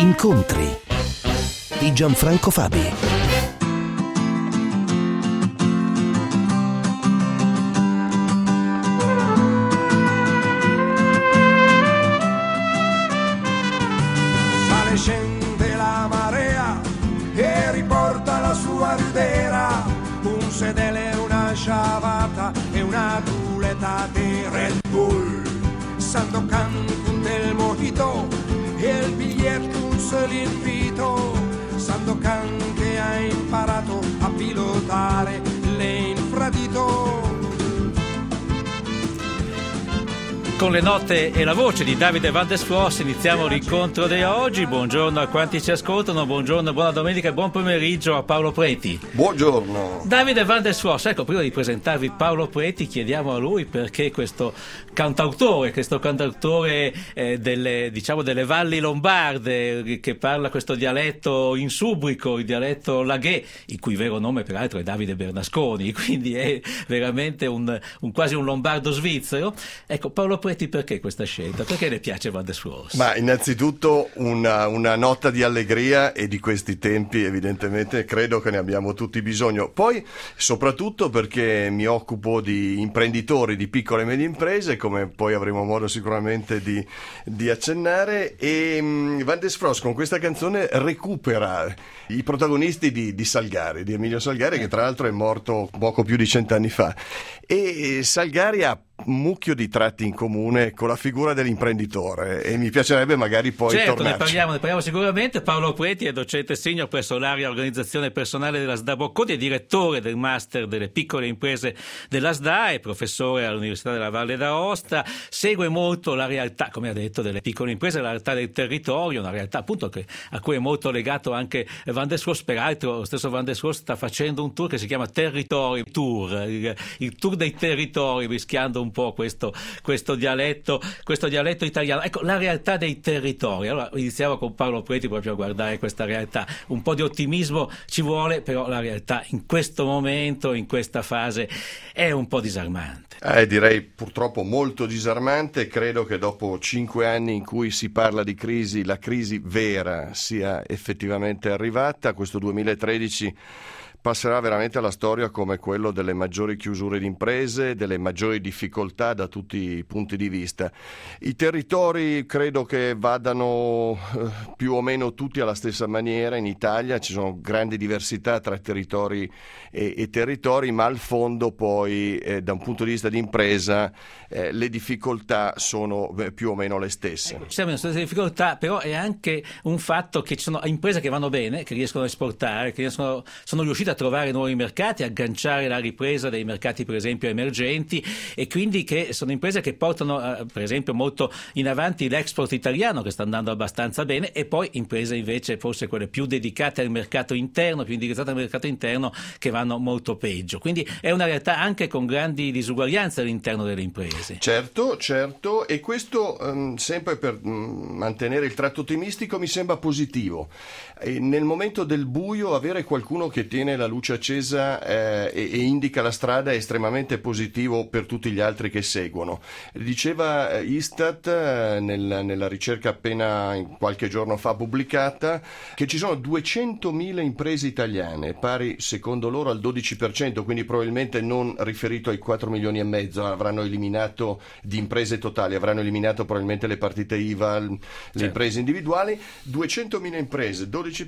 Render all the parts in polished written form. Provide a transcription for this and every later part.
Incontri di Gianfranco Fabi. Sale, scende la marea e riporta la sua ridera, un sedele, una sciavata e una duleta di Red Bull, Sandokan del mojito e il biglietto l'invito, Sandokan che ha imparato a pilotare l'infradito. Con le note e la voce di Davide Van der Floss iniziamo l'incontro di oggi. Buongiorno a quanti ci ascoltano, buongiorno, buona domenica e buon pomeriggio a Paolo Preti. Buongiorno. Davide Van der Floss, ecco, prima di presentarvi Paolo Preti chiediamo a lui perché questo cantautore delle valli lombarde che parla questo dialetto insubrico, il dialetto laghè, il cui vero nome peraltro è Davide Bernasconi, quindi è veramente quasi un lombardo svizzero. Ecco, Paolo Preti, perché questa scelta? Perché le piace Van der Floss? Ma innanzitutto una nota di allegria, e di questi tempi evidentemente credo che ne abbiamo tutti bisogno. Poi soprattutto perché mi occupo di imprenditori, di piccole e medie imprese, come poi avremo modo sicuramente di accennare, e Van der Floss con questa canzone recupera i protagonisti di Salgari, di Emilio Salgari, che tra l'altro è morto poco più di 100 anni fa, e Salgari ha un mucchio di tratti in comune con la figura dell'imprenditore, e mi piacerebbe magari poi tornarci. Ne parliamo sicuramente. Paolo Preti è docente senior presso l'area organizzazione personale della SDA Bocconi, è direttore del master delle piccole imprese della SDA, è professore all'Università della Valle d'Aosta, segue molto la realtà, come ha detto, delle piccole imprese, la realtà del territorio, una realtà appunto a cui è molto legato anche Van der Floss. Peraltro lo stesso Van der Floss sta facendo un tour che si chiama Territory Tour, il tour dei territori, mischiando un po' questo dialetto italiano. Ecco, la realtà dei territori. Allora iniziamo con Paolo Preti proprio a guardare questa realtà. Un po' di ottimismo ci vuole, però la realtà in questo momento, in questa fase, è un po' disarmante. Direi purtroppo molto disarmante. Credo che dopo 5 anni in cui si parla di crisi, la crisi vera sia effettivamente arrivata. Questo 2013 passerà veramente alla storia come quello delle maggiori chiusure di imprese, delle maggiori difficoltà da tutti i punti di vista. I territori credo che vadano più o meno tutti alla stessa maniera. In Italia ci sono grandi diversità tra territori e territori, ma al fondo poi da un punto di vista di impresa le difficoltà sono più o meno le stesse. Ci siamo in una difficoltà, però è anche un fatto che ci sono imprese che vanno bene, che riescono a esportare, che sono riuscite a trovare nuovi mercati, agganciare la ripresa dei mercati per esempio emergenti, e quindi che sono imprese che portano per esempio molto in avanti l'export italiano, che sta andando abbastanza bene, e poi imprese invece forse quelle più dedicate al mercato interno, più indirizzate al mercato interno, che vanno molto peggio. Quindi è una realtà anche con grandi disuguaglianze all'interno delle imprese. Certo, e questo sempre per mantenere il tratto ottimistico mi sembra positivo. Nel momento del buio avere qualcuno che tiene la luce accesa e indica la strada è estremamente positivo per tutti gli altri che seguono. Diceva Istat nella ricerca appena qualche giorno fa pubblicata che ci sono 200.000 imprese italiane, pari secondo loro al 12%, quindi probabilmente non riferito ai 4 milioni e mezzo, avranno eliminato di imprese totali, avranno eliminato probabilmente le partite IVA, le imprese individuali. 200.000 imprese,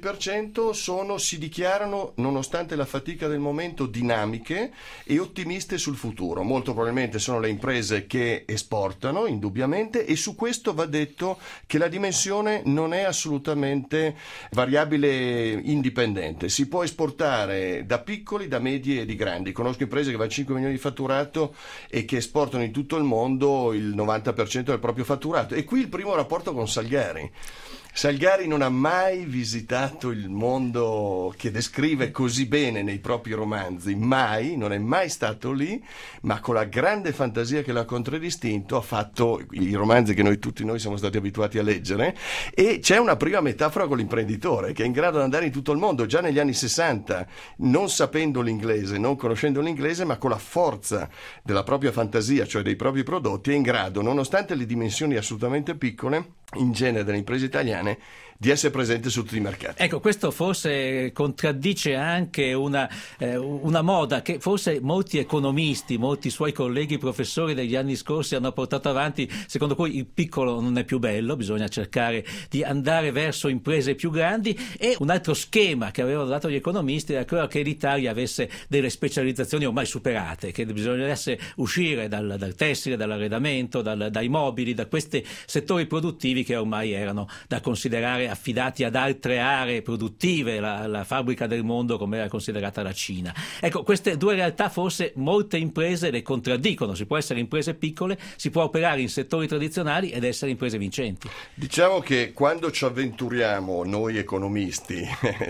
12% si dichiarano, nonostante la fatica del momento, dinamiche e ottimiste sul futuro. Molto probabilmente sono le imprese che esportano, indubbiamente, e su questo va detto che la dimensione non è assolutamente variabile indipendente. Si può esportare da piccoli, da medie e di grandi. Conosco imprese che vanno a 5 milioni di fatturato e che esportano in tutto il mondo il 90% del proprio fatturato. E qui il primo rapporto con Salgari. Salgari non ha mai visitato il mondo che descrive così bene nei propri romanzi, mai, non è mai stato lì, ma con la grande fantasia che l'ha contraddistinto ha fatto i romanzi che tutti noi siamo stati abituati a leggere, e c'è una prima metafora con l'imprenditore che è in grado di andare in tutto il mondo già negli anni 60, non sapendo l'inglese, non conoscendo l'inglese, ma con la forza della propria fantasia, cioè dei propri prodotti, è in grado, nonostante le dimensioni assolutamente piccole, in genere delle imprese italiane di essere presente su tutti i mercati. Ecco, questo forse contraddice anche una moda che forse molti economisti, molti suoi colleghi professori degli anni scorsi hanno portato avanti, secondo cui il piccolo non è più bello, bisogna cercare di andare verso imprese più grandi, e un altro schema che avevano dato gli economisti era quello che l'Italia avesse delle specializzazioni ormai superate, che bisognasse uscire dal tessile, dall'arredamento, dai mobili, da questi settori produttivi che ormai erano da considerare affidati ad altre aree produttive, la fabbrica del mondo come era considerata la Cina. Ecco, queste due realtà forse molte imprese le contraddicono. Si può essere imprese piccole, si può operare in settori tradizionali ed essere imprese vincenti. Diciamo che quando ci avventuriamo noi economisti,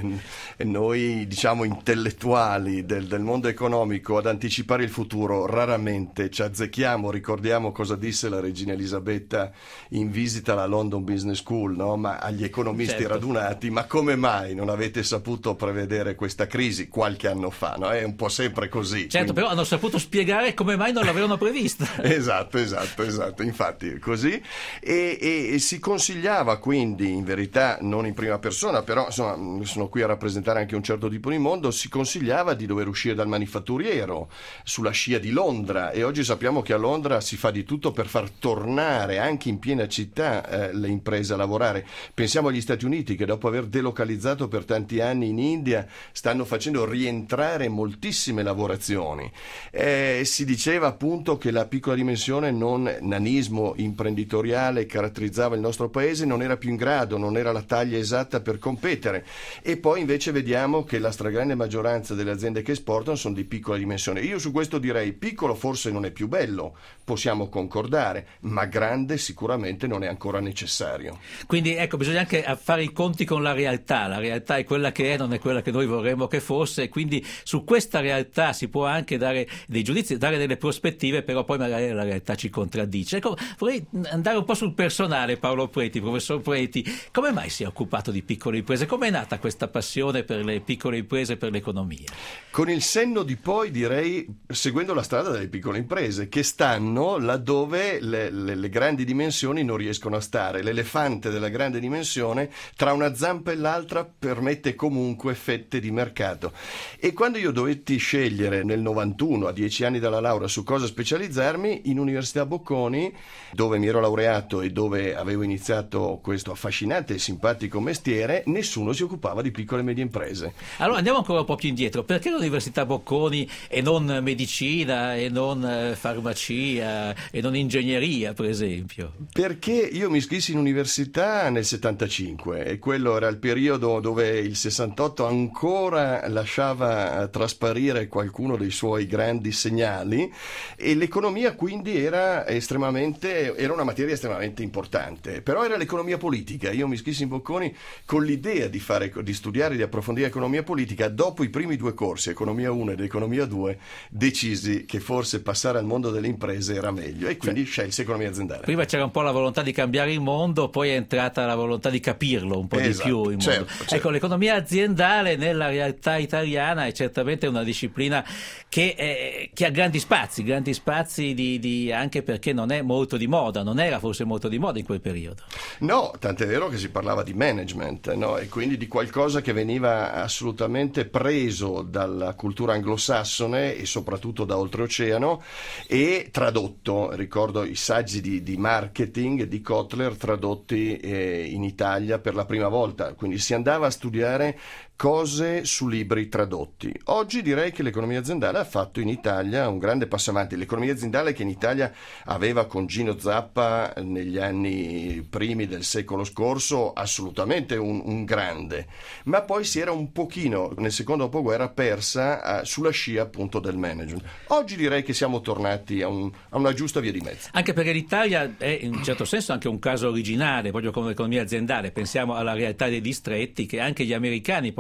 noi diciamo intellettuali del mondo economico ad anticipare il futuro, raramente ci azzecchiamo. Ricordiamo cosa disse la regina Elisabetta in visita alla London Business School, no? Ma agli economisti radunati, ma come mai non avete saputo prevedere questa crisi qualche anno fa? No? È un po' sempre così. Certo, quindi... però hanno saputo spiegare come mai non l'avevano prevista. Esatto, infatti così. E si consigliava quindi, in verità non in prima persona, però insomma sono qui a rappresentare anche un certo tipo di mondo, si consigliava di dover uscire dal manifatturiero sulla scia di Londra, e oggi sappiamo che a Londra si fa di tutto per far tornare anche in piena città le imprese a lavorare. Pensiamo agli Stati Uniti, che dopo aver delocalizzato per tanti anni in India stanno facendo rientrare moltissime lavorazioni. Si diceva appunto che la piccola dimensione, nanismo imprenditoriale, caratterizzava il nostro paese, non era più in grado, non era la taglia esatta per competere, e poi invece vediamo che la stragrande maggioranza delle aziende che esportano sono di piccola dimensione. Io su questo direi piccolo forse non è più bello, possiamo concordare, ma grande sicuramente non è ancora necessario. Quindi ecco, bisogna anche fare i conti con la realtà è quella che è, non è quella che noi vorremmo che fosse, quindi su questa realtà si può anche dare dei giudizi, dare delle prospettive, però poi magari la realtà ci contraddice. Ecco, vorrei andare un po' sul personale. Paolo Preti, professor Preti, come mai si è occupato di piccole imprese? Come è nata questa passione per le piccole imprese, per l'economia? Con il senno di poi, direi, seguendo la strada delle piccole imprese, che stanno laddove le grandi dimensioni non riescono a stare. L'elefante della grande dimensione tra una zampa e l'altra permette comunque fette di mercato. E quando io dovetti scegliere nel 91, a 10 anni dalla laurea, su cosa specializzarmi, in Università Bocconi, dove mi ero laureato e dove avevo iniziato questo affascinante e simpatico mestiere, nessuno si occupava di piccole e medie imprese. Allora andiamo ancora un po' più indietro. Perché l'Università Bocconi e non medicina, e non farmacia, e non ingegneria, per esempio? Perché io mi iscrissi in università nel 75 e quello era il periodo dove il 68 ancora lasciava trasparire qualcuno dei suoi grandi segnali, e l'economia quindi era una materia estremamente importante, però era l'economia politica. Io mi iscrissi in Bocconi con l'idea di studiare, di approfondire economia politica. Dopo i primi due corsi, economia 1 ed economia 2, decisi che forse passare al mondo delle imprese era meglio, e quindi scelsi economia aziendale. Prima c'era un po' la volontà di cambiare il mondo, poi è entrata la volontà di capirlo un po' di più il mondo. Certo. Ecco, l'economia aziendale nella realtà italiana è certamente una disciplina che ha grandi spazi anche perché non è molto di moda, non era forse molto di moda in quel periodo. No, tant'è vero che si parlava di management, no? E quindi di qualcosa che veniva assolutamente preso dalla cultura anglosassone e soprattutto da oltreoceano e tradotto. Ricordo i saggi di marketing di Kotler tradotti in Italia per la prima volta, quindi si andava a studiare cose su libri tradotti. Oggi direi che l'economia aziendale ha fatto in Italia un grande passo avanti. L'economia aziendale che in Italia aveva con Gino Zappa negli anni primi del secolo scorso assolutamente un grande, ma poi si era un pochino nel secondo dopoguerra persa sulla scia appunto del management. Oggi direi che siamo tornati a una giusta via di mezzo. Anche perché l'Italia è in un certo senso anche un caso originale, proprio come l'economia aziendale. Pensiamo alla realtà dei distretti che anche gli americani poi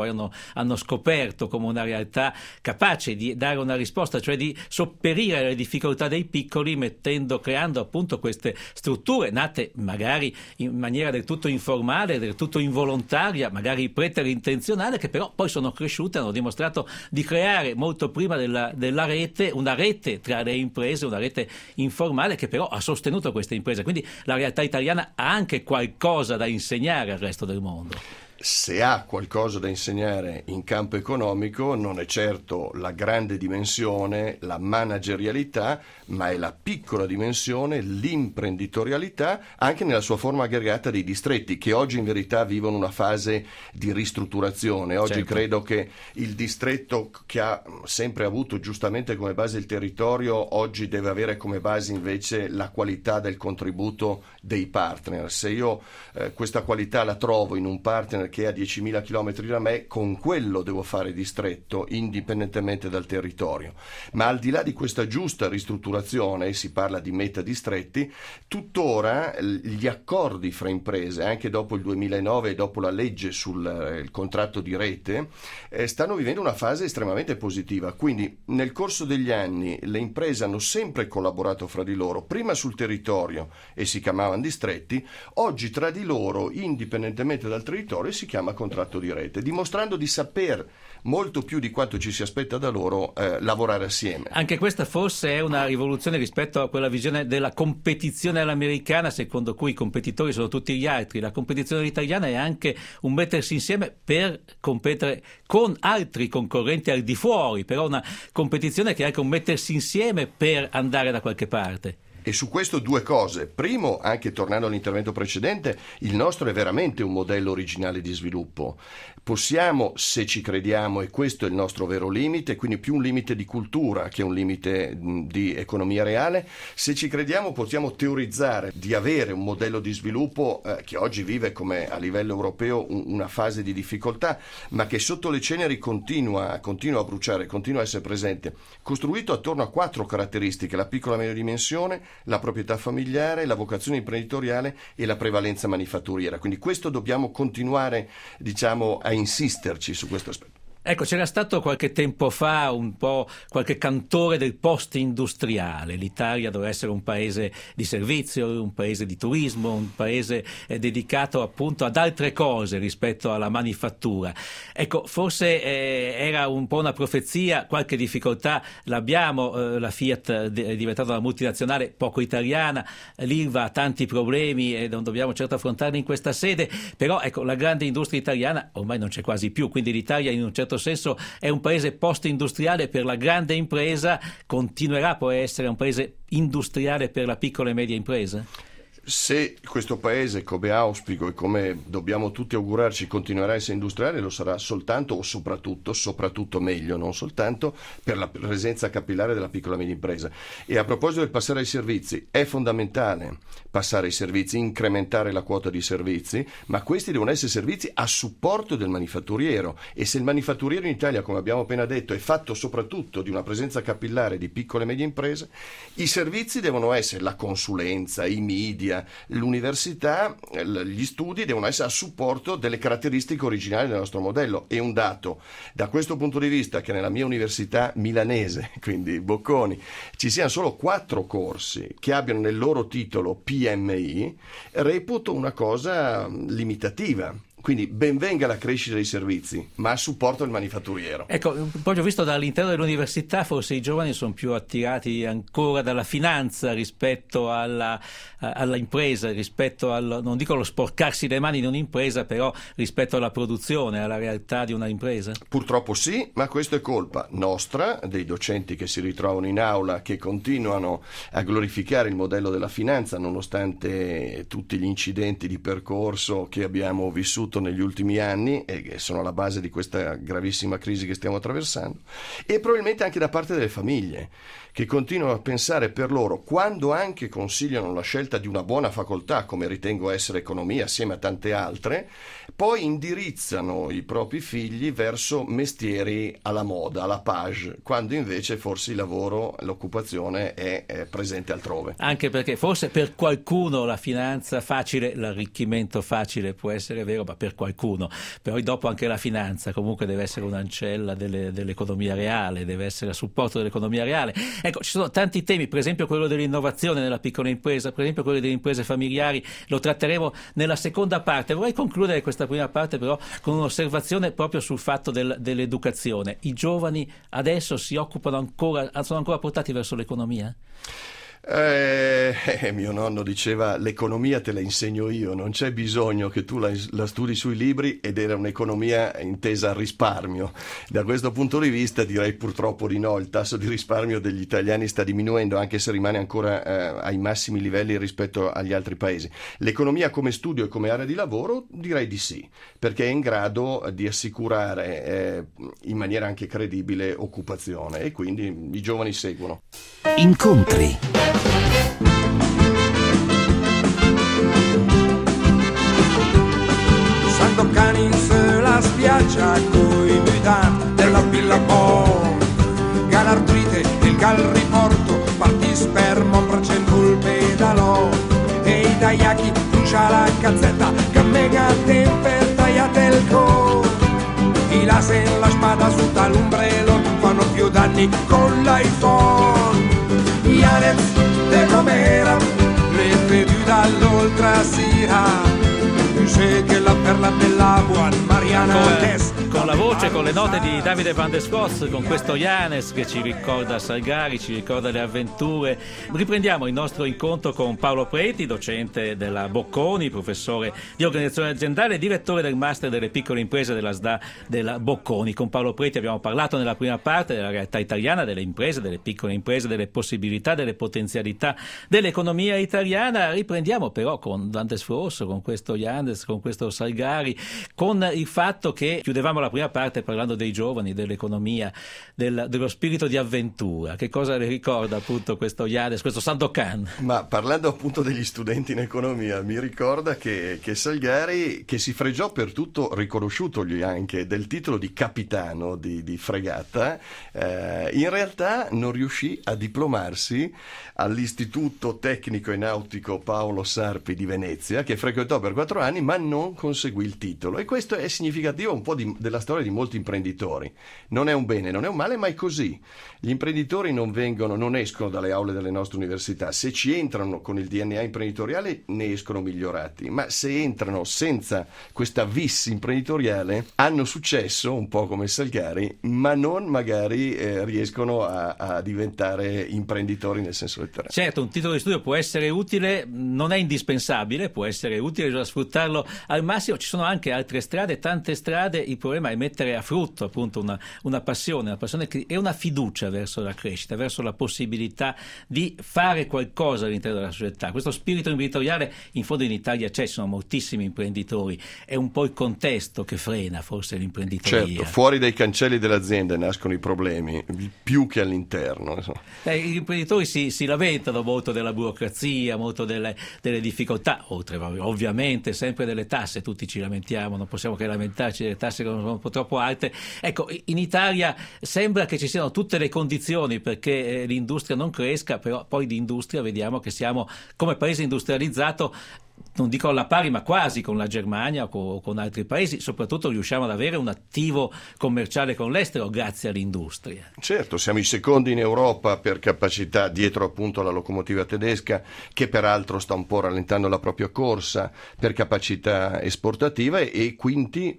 poi hanno scoperto come una realtà capace di dare una risposta, cioè di sopperire alle difficoltà dei piccoli, creando appunto queste strutture nate magari in maniera del tutto informale, del tutto involontaria, magari preterintenzionale, che però poi sono cresciute, hanno dimostrato di creare molto prima della rete, una rete tra le imprese, una rete informale che però ha sostenuto queste imprese. Quindi la realtà italiana ha anche qualcosa da insegnare al resto del mondo. Se ha qualcosa da insegnare in campo economico non è certo la grande dimensione, la managerialità, ma è la piccola dimensione, l'imprenditorialità, anche nella sua forma aggregata dei distretti, che oggi in verità vivono una fase di ristrutturazione. Oggi credo che il distretto, che ha sempre avuto giustamente come base il territorio, oggi deve avere come base invece la qualità del contributo dei partner. Se io questa qualità la trovo in un partner che è a 10.000 chilometri da me, con quello devo fare distretto indipendentemente dal territorio. Ma al di là di questa giusta ristrutturazione, si parla di metadistretti, tuttora gli accordi fra imprese, anche dopo il 2009 e dopo la legge sul contratto di rete, stanno vivendo una fase estremamente positiva. Quindi nel corso degli anni le imprese hanno sempre collaborato fra di loro, prima sul territorio e si chiamavano distretti, oggi tra di loro, indipendentemente dal territorio, si chiama contratto di rete, dimostrando di saper molto più di quanto ci si aspetta da loro lavorare assieme. Anche questa forse è una rivoluzione rispetto a quella visione della competizione all'americana, secondo cui i competitori sono tutti gli altri. La competizione italiana è anche un mettersi insieme per competere con altri concorrenti al di fuori, però una competizione che è anche un mettersi insieme per andare da qualche parte. E su questo due cose. Primo, anche tornando all'intervento precedente, il nostro è veramente un modello originale di sviluppo. Possiamo, se ci crediamo, e questo è il nostro vero limite, quindi più un limite di cultura che un limite di economia reale, se ci crediamo possiamo teorizzare di avere un modello di sviluppo che oggi vive come a livello europeo una fase di difficoltà, ma che sotto le ceneri continua a bruciare, continua a essere presente, costruito attorno a 4 caratteristiche: la piccola e media dimensione, la proprietà familiare, la vocazione imprenditoriale e la prevalenza manifatturiera. Quindi questo dobbiamo continuare, a insisterci su questo aspetto. Ecco, c'era stato qualche tempo fa un po' qualche cantore del post-industriale. L'Italia doveva essere un paese di servizio, un paese di turismo, un paese dedicato appunto ad altre cose rispetto alla manifattura. Ecco, forse era un po' una profezia, qualche difficoltà l'abbiamo, la Fiat è diventata una multinazionale poco italiana, l'Ilva ha tanti problemi e non dobbiamo certo affrontarli in questa sede, però ecco, la grande industria italiana ormai non c'è quasi più, quindi l'Italia in un certo senso è un paese post-industriale per la grande impresa, continuerà poi a essere un paese industriale per la piccola e media impresa? Se questo paese, come auspico e come dobbiamo tutti augurarci, continuerà a essere industriale, lo sarà soltanto o soprattutto meglio, non soltanto per la presenza capillare della piccola e media impresa. E a proposito del passare ai servizi, è fondamentale passare ai servizi, incrementare la quota di servizi, ma questi devono essere servizi a supporto del manifatturiero, e se il manifatturiero in Italia, come abbiamo appena detto, è fatto soprattutto di una presenza capillare di piccole e medie imprese, i servizi devono essere la consulenza, i media, l'università, gli studi devono essere a supporto delle caratteristiche originali del nostro modello. E un dato da questo punto di vista, che nella mia università milanese, quindi Bocconi, ci siano solo 4 corsi che abbiano nel loro titolo PMI, reputo una cosa limitativa. Quindi ben venga la crescita dei servizi, ma a supporto del manifatturiero. Ecco, poi ho visto dall'interno dell'università forse i giovani sono più attirati ancora dalla finanza rispetto alla impresa, rispetto non dico allo sporcarsi le mani in un'impresa, però rispetto alla produzione, alla realtà di una impresa. Purtroppo sì, ma questo è colpa nostra, dei docenti che si ritrovano in aula, che continuano a glorificare il modello della finanza nonostante tutti gli incidenti di percorso che abbiamo vissuto negli ultimi anni e che sono alla base di questa gravissima crisi che stiamo attraversando, e probabilmente anche da parte delle famiglie, che continuano a pensare per loro, quando anche consigliano la scelta di una buona facoltà, come ritengo essere economia assieme a tante altre, poi indirizzano i propri figli verso mestieri alla moda, alla page, quando invece forse il lavoro, l'occupazione è presente altrove. Anche perché forse per qualcuno la finanza facile, l'arricchimento facile può essere vero, ma per qualcuno, però dopo anche la finanza comunque deve essere un'ancella dell'economia reale, deve essere a supporto dell'economia reale. Ecco, ci sono tanti temi, per esempio quello dell'innovazione nella piccola impresa, per esempio quello delle imprese familiari, lo tratteremo nella seconda parte. Vorrei concludere questa prima parte però con un'osservazione proprio sul fatto dell'educazione. I giovani adesso sono ancora portati verso l'economia? Mio nonno diceva: l'economia te la insegno io, non c'è bisogno che tu la studi sui libri, ed era un'economia intesa al risparmio. Da questo punto di vista direi purtroppo di no, il tasso di risparmio degli italiani sta diminuendo, anche se rimane ancora ai massimi livelli rispetto agli altri paesi. L'economia come studio e come area di lavoro direi di sì, perché è in grado di assicurare in maniera anche credibile occupazione, e quindi i giovani seguono. Incontri. Sandocanis, la spiaggia coi mutanti della Villa Po, Galartrite, il gal riporto, parti sperma, bracendo il pedalò, e i tagliacchi, brucia la cazzetta, che mega temper tagliate il co, i laser, la spada su tal'ombrello, fanno più danni con l'iPhone. Janez de com'era, le bevuto dall'oltre sera, sé che la perla della buona Mariana con la voce, con le note di Davide Van der Sfos, con questo Janez che ci ricorda Salgari, ci ricorda le avventure. Riprendiamo il nostro incontro con Paolo Preti, docente della Bocconi, professore di organizzazione aziendale, direttore del master delle piccole imprese della SDA della Bocconi. Con Paolo Preti abbiamo parlato nella prima parte della realtà italiana, delle imprese, delle piccole imprese, delle possibilità, delle potenzialità dell'economia italiana. Riprendiamo però con Van der Sfos, con questo Janez, con questo Salgari, con il fatto che chiudevamo la prima parte parlando dei giovani, dell'economia, dello spirito di avventura. Che cosa le ricorda appunto questo Janez, questo Sandokan? Ma parlando appunto degli studenti in economia, mi ricorda che Salgari, che si fregiò per tutto, riconosciutogli anche, del titolo di capitano di fregata, in realtà non riuscì a diplomarsi all'Istituto Tecnico e Nautico Paolo Sarpi di Venezia, che frequentò per 4 anni, ma non conseguì il titolo. E questo è significativo un po' della storia di molti imprenditori. Non è un bene, non è un male, ma è così. Gli imprenditori non escono dalle aule delle nostre università. Se ci entrano con il DNA imprenditoriale ne escono migliorati, ma se entrano senza questa vis imprenditoriale hanno successo, un po' come Salgari, ma non magari riescono a diventare imprenditori nel senso letterale. Certo, un titolo di studio può essere utile, non è indispensabile, può essere utile, bisogna sfruttarlo al massimo. Ci sono anche altre strade, tante strade. Il problema è mettere a frutto appunto una passione e una fiducia verso la crescita, verso la possibilità di fare qualcosa all'interno della società. Questo spirito imprenditoriale in fondo in Italia c'è, ci sono moltissimi imprenditori, è un po' il contesto che frena forse l'imprenditoria. Certo, fuori dai cancelli dell'azienda nascono i problemi, più che all'interno. Gli imprenditori si lamentano molto della burocrazia, molto delle difficoltà, oltre ovviamente sempre delle tasse. Tutti ci lamentiamo, non possiamo che lamentarci delle tasse che sono un po' troppo alte. Ecco, in Italia sembra che ci siano tutte le condizioni perché l'industria non cresca, però poi di industria vediamo che siamo, come paese industrializzato, non dico alla pari, ma quasi con la Germania o con altri paesi. Soprattutto riusciamo ad avere un attivo commerciale con l'estero grazie all'industria. Certo, siamo i secondi in Europa per capacità, dietro appunto alla locomotiva tedesca, che peraltro sta un po' rallentando la propria corsa, per capacità esportativa, e quinti,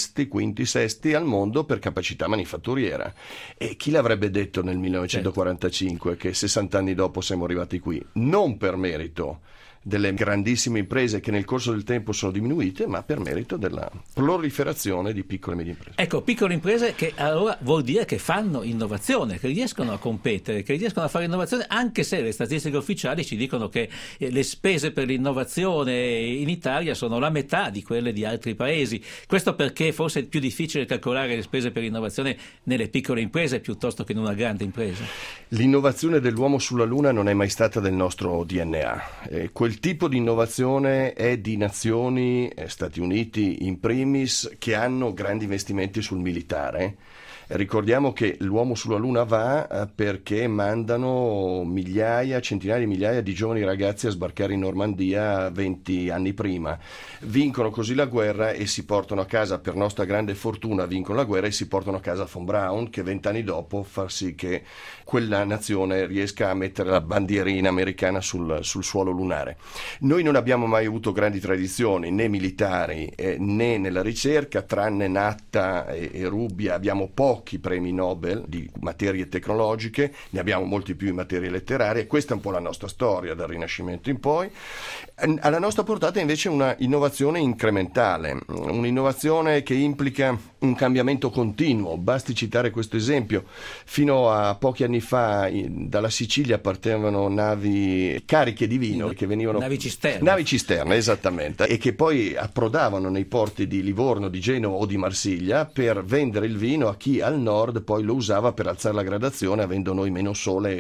sesti al mondo per capacità manifatturiera. E chi l'avrebbe detto nel 1945 che 60 anni dopo siamo arrivati qui? Non per merito delle grandissime imprese che nel corso del tempo sono diminuite, ma per merito della proliferazione di piccole e medie imprese. Ecco, piccole imprese che allora vuol dire che fanno innovazione, che riescono a competere, che riescono a fare innovazione, anche se le statistiche ufficiali ci dicono che le spese per l'innovazione in Italia sono la metà di quelle di altri paesi. Questo perché forse è più difficile calcolare le spese per l'innovazione nelle piccole imprese piuttosto che in una grande impresa. L'innovazione dell'uomo sulla Luna non è mai stata del nostro DNA. Quel tipo di innovazione è di nazioni, Stati Uniti in primis, che hanno grandi investimenti sul militare, Ricordiamo che l'uomo sulla Luna va perché mandano centinaia di migliaia di giovani ragazzi a sbarcare in Normandia 20 anni prima. Vincono così la guerra e si portano a casa, per nostra grande fortuna, vincono la guerra e si portano a casa von Braun, che 20 anni dopo fa sì che quella nazione riesca a mettere la bandierina americana sul suolo lunare. Noi non abbiamo mai avuto grandi tradizioni, né militari né nella ricerca, tranne Natta e Rubbia. Abbiamo pochi premi Nobel di materie tecnologiche, ne abbiamo molti più in materie letterarie. Questa è un po' la nostra storia dal Rinascimento in poi. Alla nostra portata invece una innovazione incrementale, un'innovazione che implica un cambiamento continuo. Basti citare questo esempio: fino a pochi anni fa dalla Sicilia partivano navi cariche di vino che venivano navi cisterne, esattamente, e che poi approdavano nei porti di Livorno, di Genova o di Marsiglia per vendere il vino a chi al nord poi lo usava per alzare la gradazione, avendo noi meno sole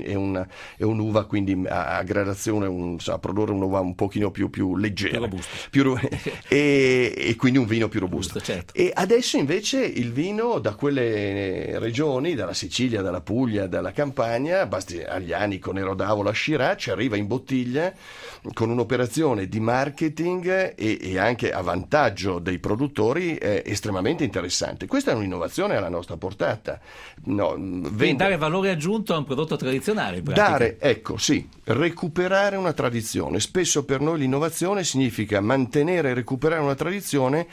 e un'uva quindi a gradazione, a produrre un'uva un pochino più leggera, più robusta, e quindi un vino più robusto. Certo. E adesso invece il vino da quelle regioni, dalla Sicilia, dalla Puglia, dalla Campania, basti Aglianico, Nero d'Avola, Shiraz, ci arriva in bottiglia con un'operazione di marketing e anche a vantaggio dei produttori estremamente interessante. Questa è un'innovazione alla nostra portata. Dare valore aggiunto a un prodotto tradizionale, in pratica. Recuperare una tradizione. Spesso per noi l'innovazione significa mantenere e recuperare una tradizione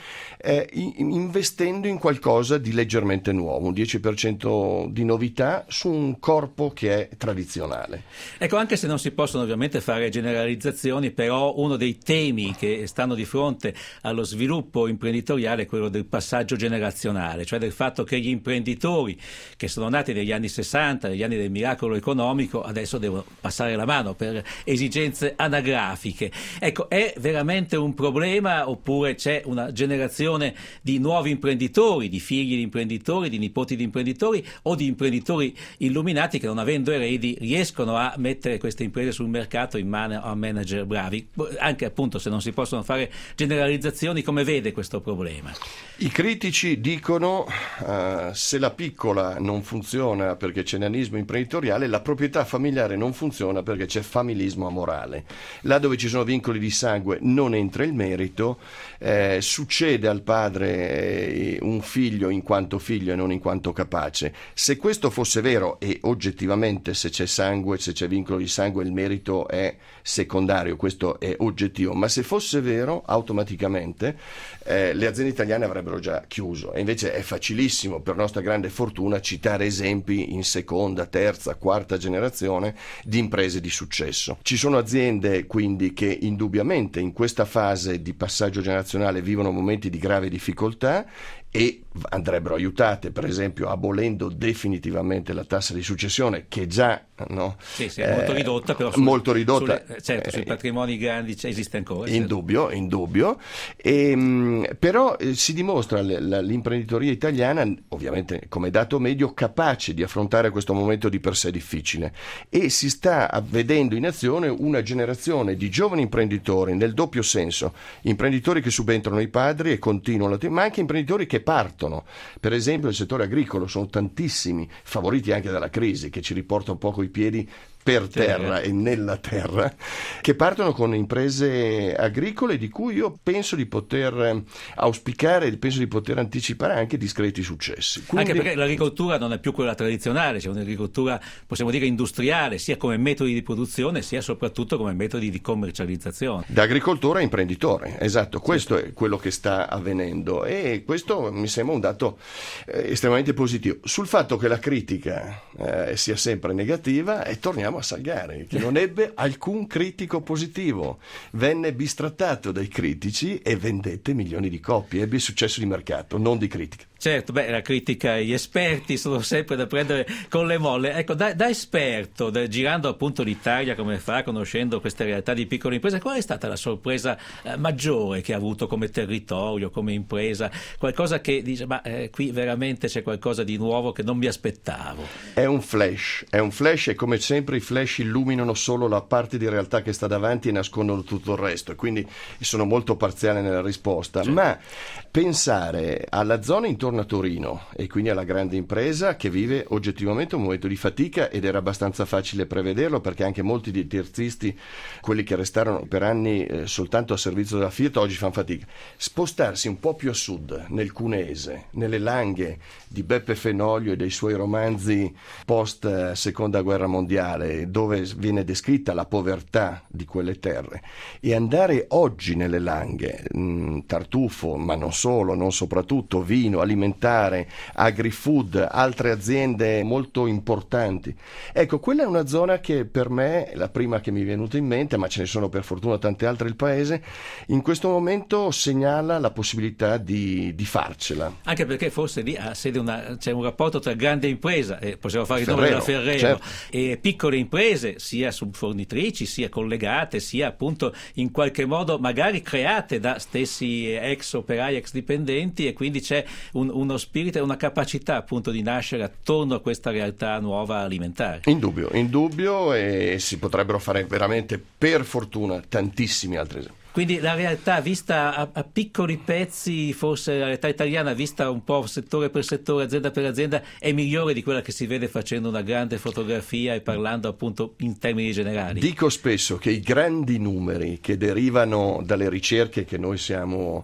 investendo in qualcosa di leggermente nuovo, un 10% di novità su un corpo che è tradizionale. Ecco, anche se non si possono ovviamente fare generalizzazioni, però uno dei temi che stanno di fronte allo sviluppo imprenditoriale è quello del passaggio generazionale, cioè del fatto che gli imprenditori che sono nati negli anni 60, negli anni del miracolo economico, adesso devono passare la mano per esigenze anagrafiche. Ecco, è veramente un problema, oppure c'è una generazione di nuovi imprenditori, di figli di imprenditori, di nipoti di imprenditori o di imprenditori illuminati che, non avendo eredi, riescono a mettere queste imprese sul mercato in mano a manager bravi? Anche appunto, se non si possono fare generalizzazioni, come vede questo problema? I critici dicono se la piccola non funziona perché c'è nanismo imprenditoriale, la proprietà familiare non funziona perché c'è familismo amorale. Là dove ci sono vincoli di sangue non entra il merito, succede al padre un figlio in quanto figlio e non in quanto capace. Se questo fosse vero, e oggettivamente se c'è sangue, se c'è vincolo di sangue, il merito è secondario, questo è oggettivo, ma se fosse vero automaticamente le aziende italiane avrebbero già chiuso, e invece è facilissimo, per nostra grande fortuna, citare esempi in seconda, terza, quarta generazione di imprese di successo. Ci sono aziende quindi che indubbiamente in questa fase di passaggio generazionale vivono momenti di grave difficoltà e andrebbero aiutate, per esempio abolendo definitivamente la tassa di successione, che già è molto ridotta, però molto ridotta, sui patrimoni grandi esiste ancora, indubbio. Però si dimostra l'imprenditoria italiana, ovviamente come dato medio, capace di affrontare questo momento di per sé difficile, e si sta vedendo in azione una generazione di giovani imprenditori nel doppio senso: imprenditori che subentrano ai padri e continuano, ma anche imprenditori che partono. Per esempio il settore agricolo, sono tantissimi, favoriti anche dalla crisi che ci riporta un po' coi piedi per terra e nella terra, che partono con imprese agricole di cui io penso di poter auspicare, penso di poter anticipare anche discreti successi. Anche perché l'agricoltura non è più quella tradizionale, c'è un'agricoltura, possiamo dire, industriale, sia come metodi di produzione sia soprattutto come metodi di commercializzazione. Da agricoltore a imprenditore, esatto, questo è quello che sta avvenendo, e questo mi sembra un dato estremamente positivo. Sul fatto che la critica sia sempre negativa, e torniamo a Salgari, che non ebbe alcun critico positivo, venne bistrattato dai critici e vendette milioni di copie, ebbe successo di mercato, non di critica. Certo, la critica e gli esperti sono sempre da prendere con le molle. Ecco, da esperto, girando appunto l'Italia come fa, conoscendo queste realtà di piccole imprese, qual è stata la sorpresa maggiore che ha avuto come territorio, come impresa? Qualcosa che dice, qui veramente c'è qualcosa di nuovo che non mi aspettavo. È un flash, e come sempre i flash illuminano solo la parte di realtà che sta davanti e nascondono tutto il resto, e quindi sono molto parziale nella risposta. Certo. Ma pensare alla zona intorno intorno a Torino e quindi alla grande impresa che vive oggettivamente un momento di fatica, ed era abbastanza facile prevederlo perché anche molti dei terzisti, quelli che restarono per anni soltanto a servizio della Fiat, oggi fanno fatica. Spostarsi un po' più a sud, nel Cuneese, nelle Langhe di Beppe Fenoglio e dei suoi romanzi post seconda guerra mondiale, dove viene descritta la povertà di quelle terre, e andare oggi nelle Langhe, tartufo, ma non solo, non soprattutto, vino, alimentare, agri-food, altre aziende molto importanti. Ecco, quella è una zona che per me, la prima che mi è venuta in mente, ma ce ne sono per fortuna tante altre il paese, in questo momento segnala la possibilità di farcela. Anche perché forse lì ha sede c'è un rapporto tra grande impresa, possiamo fare il nome della Ferrero, certo, e piccole imprese, sia subfornitrici, sia collegate, sia appunto in qualche modo magari create da stessi ex operai, ex dipendenti, e quindi c'è uno spirito e una capacità appunto di nascere attorno a questa realtà nuova alimentare. Indubbio, e si potrebbero fare veramente, per fortuna, tantissimi altri esempi. Quindi la realtà vista a piccoli pezzi, forse la realtà italiana vista un po' settore per settore, azienda per azienda, è migliore di quella che si vede facendo una grande fotografia e parlando appunto in termini generali. Dico spesso che i grandi numeri che derivano dalle ricerche che noi siamo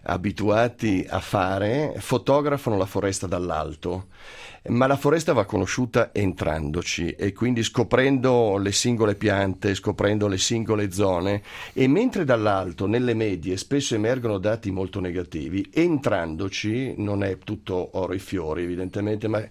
abituati a fare fotografano la foresta dall'alto, ma la foresta va conosciuta entrandoci, e quindi scoprendo le singole piante, scoprendo le singole zone, e mentre dall'alto nelle medie spesso emergono dati molto negativi, entrandoci non è tutto oro e fiori evidentemente, ma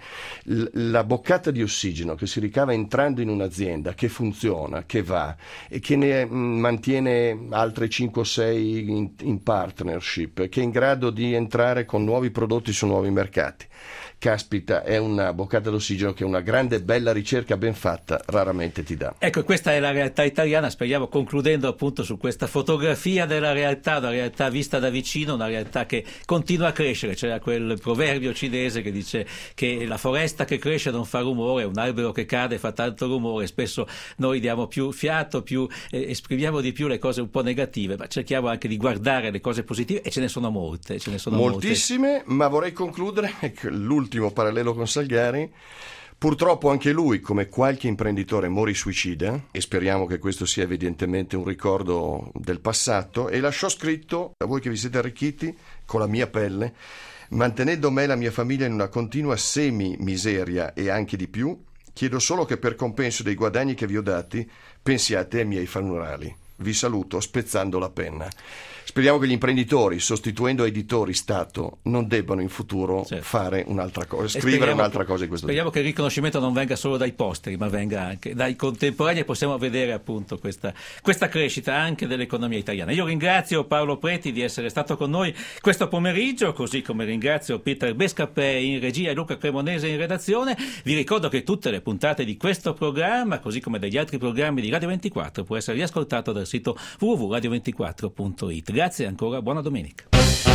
la boccata di ossigeno che si ricava entrando in un'azienda che funziona, che va e che ne mantiene altre 5 o 6 in partnership, che è in grado di entrare con nuovi prodotti su nuovi mercati. Caspita, è una boccata d'ossigeno che una grande bella ricerca ben fatta raramente ti dà. Ecco, questa è la realtà italiana, speriamo, concludendo appunto su questa fotografia della realtà, una realtà vista da vicino, una realtà che continua a crescere. C'era quel proverbio cinese che dice che la foresta che cresce non fa rumore, un albero che cade fa tanto rumore. Spesso noi diamo più fiato, esprimiamo di più le cose un po' negative, ma cerchiamo anche di guardare le cose positive, e ce ne sono molte. Moltissime, ma vorrei concludere l'ultimo parallelo con Salgari. Purtroppo anche lui, come qualche imprenditore, morì suicida, e speriamo che questo sia evidentemente un ricordo del passato, e lasciò scritto: a voi che vi siete arricchiti con la mia pelle, mantenendo me e la mia famiglia in una continua semi-miseria e anche di più, chiedo solo che per compenso dei guadagni che vi ho dati pensiate ai miei funerali. Vi saluto spezzando la penna. Speriamo che gli imprenditori, sostituendo editori Stato, non debbano in futuro fare un'altra cosa, scrivere un'altra cosa in questo Speriamo che il riconoscimento non venga solo dai posteri, ma venga anche dai contemporanei, e possiamo vedere appunto questa crescita anche dell'economia italiana. Io ringrazio Paolo Preti di essere stato con noi questo pomeriggio, così come ringrazio Peter Bescapè in regia e Luca Cremonese in redazione. Vi ricordo che tutte le puntate di questo programma, così come degli altri programmi di Radio 24, può essere riascoltato dal sito www.radio24.it. Grazie ancora, buona domenica.